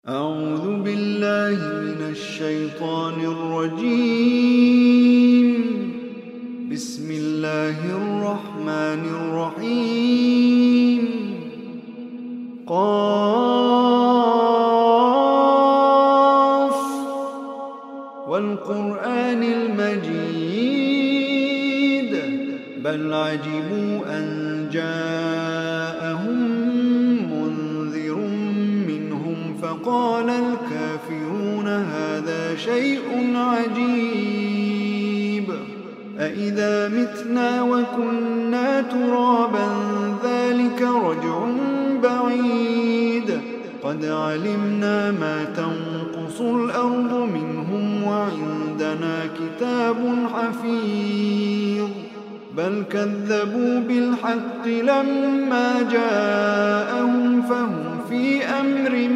أعوذ بالله من الشيطان الرجيم. بسم الله الرحمن الرحيم. قاف والقرآن المجيد بل عجبوا أن جاءهم منذر منهم فقال الكافرون هذا شيء عجيب أإذا متنا وكنا ترابا ذلك رجع بعيد قد علمنا ما تنقص الأرض منهم وعندنا كتاب حفيظ بل كذبوا بالحق لما جاءهم فهم في أمر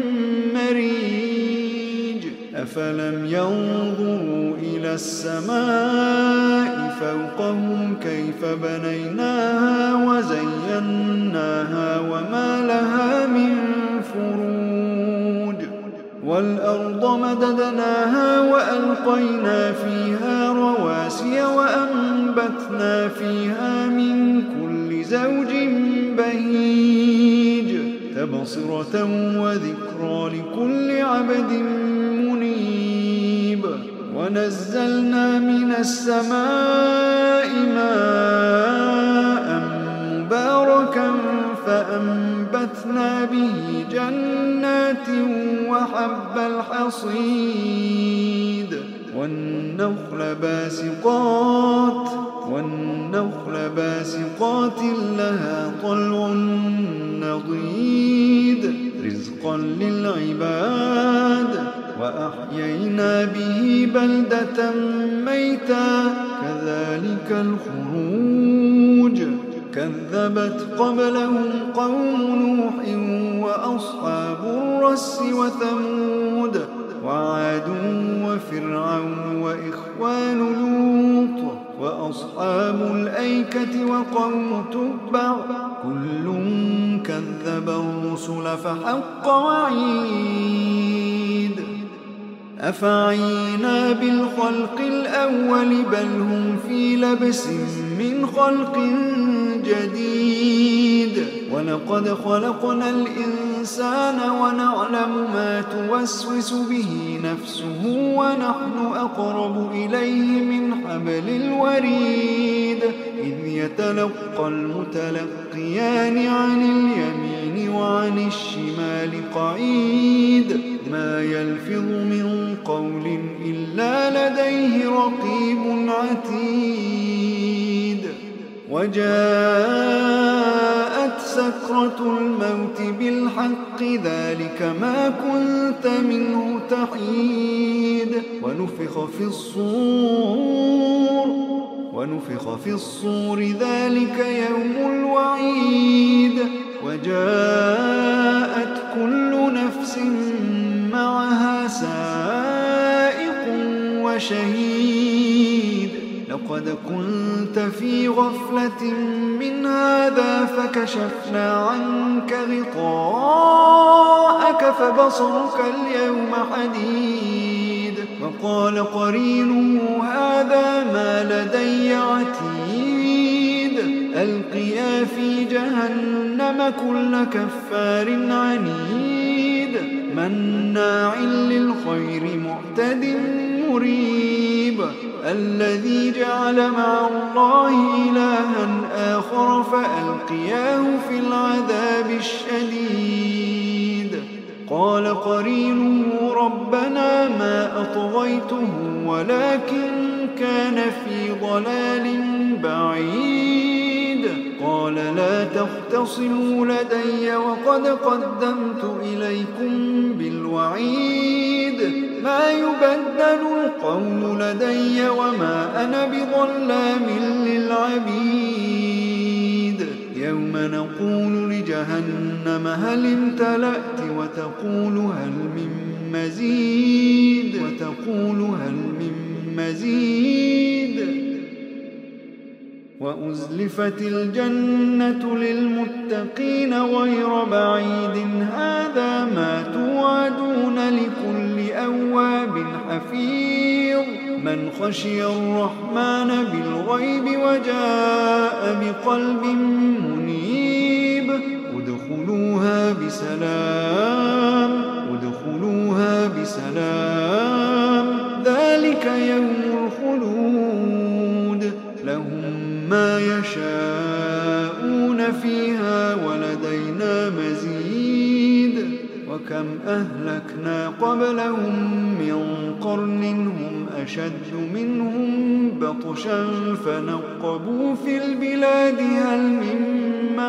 مريج أفلم ينظروا إلى السماء فوقهم كيف بنيناها وزيناها وما لها من فروج والأرض مددناها وألقينا فيها رواسي وأنبتنا فيها من كل زوج بهيج تبصرة وذكرى لكل عبد منيب ونزلنا من السماء ماء مباركا فأنبتنا به جنات وحب الحصيد والنخل باسقات لها طلع نضيد رزقا للعباد وأحيينا به بلدة ميتا كذلك الخروج كذبت قبلهم قوم نوح وأصحاب الرس وثمود وعاد وفرعون وإخوان لوط وأصحاب الأيكة وقوم تبع كل كذب الرسل فحق وعيد أفعينا بالخلق الأول بل هم في لبس من خلق جديد ولقد خلقنا الإنسان ونعلم ما توسوس به نفسه ونحن أقرب إليه من حبل الوريد إذ يتلقى المتلقيان عن اليمين وعن الشمال قعيد ما يلفظ من قول إلا لديه رقيب عتيد وجاءت سكرة الموت بالحق ذلك ما كنت منه تحيد ونفخ في الصور ذلك يوم الوعيد وجاءت كل نفس معها سائق وشهيد لقد كنت في غفلة من هذا فكشفنا عنك غطاءك فبصرك اليوم حديد وقال قرينه هذا ما لدي عتيد ألقيا في جهنم كل كفار عنيد مناع للخير معتد مريب الذي جعل مع الله إلها آخر فألقياه في العذاب الشديد قال قرينه ربنا ما أطغيته ولكن كان في ضلال بعيد قال لا تختصموا لدي وقد قدمت إليكم بالوعيد ما يبدل القول لدي وما أنا بظلام للعبيد يوم نقول لجهنم هل امتلأت وتقول هل من مزيد وأزلفت الجنة للمتقين غير بعيد هذا ما توعدون حفيظ من خشي الرحمن بالغيب وجاء بقلب منيب ادخلوها بسلام ذلك يوم الخلود لهم ما يشاءون فيها ولدينا مزيد وكم أهلكنا قبلهم من قرن هم أشد منهم بطشا فنقبوا في البلاد هل من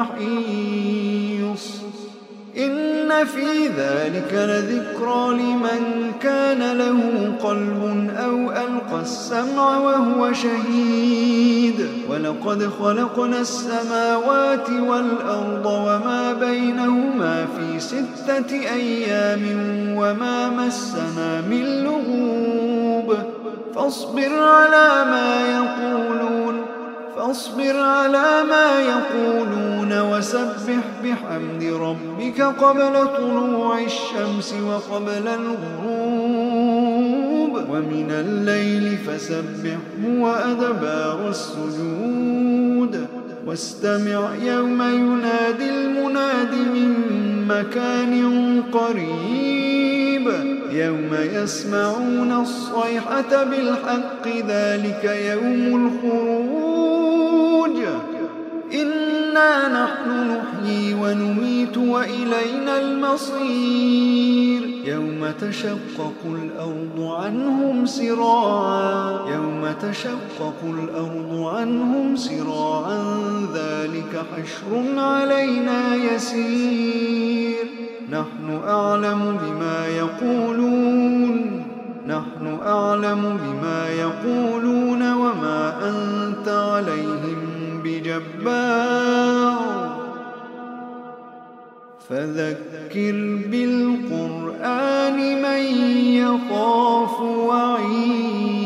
محيص إن في ذلك لذكرى لمن كان له قلب أو ألقى السمع وهو شهيد ولقد خلقنا السماوات والأرض وما بينهما في 6 أيام وما مسنا من لغوب فاصبر على ما يقولون وسبح بحمد ربك قبل طلوع الشمس وقبل الغروب ومن الليل فسبحه وأدبار السجود واستمع يوم ينادي المناد من مكان قريب يوم يسمعون الصيحة بالحق ذلك يوم الخروج إنا نحن نحيي ونميت وإلينا المصير يوم تشقق الأرض عنهم سراعا ذلك حشر علينا يسير نحن أعلم بما يقولون وما أنت عليهم بجبار فذكر بالقرآن من يخاف وعيد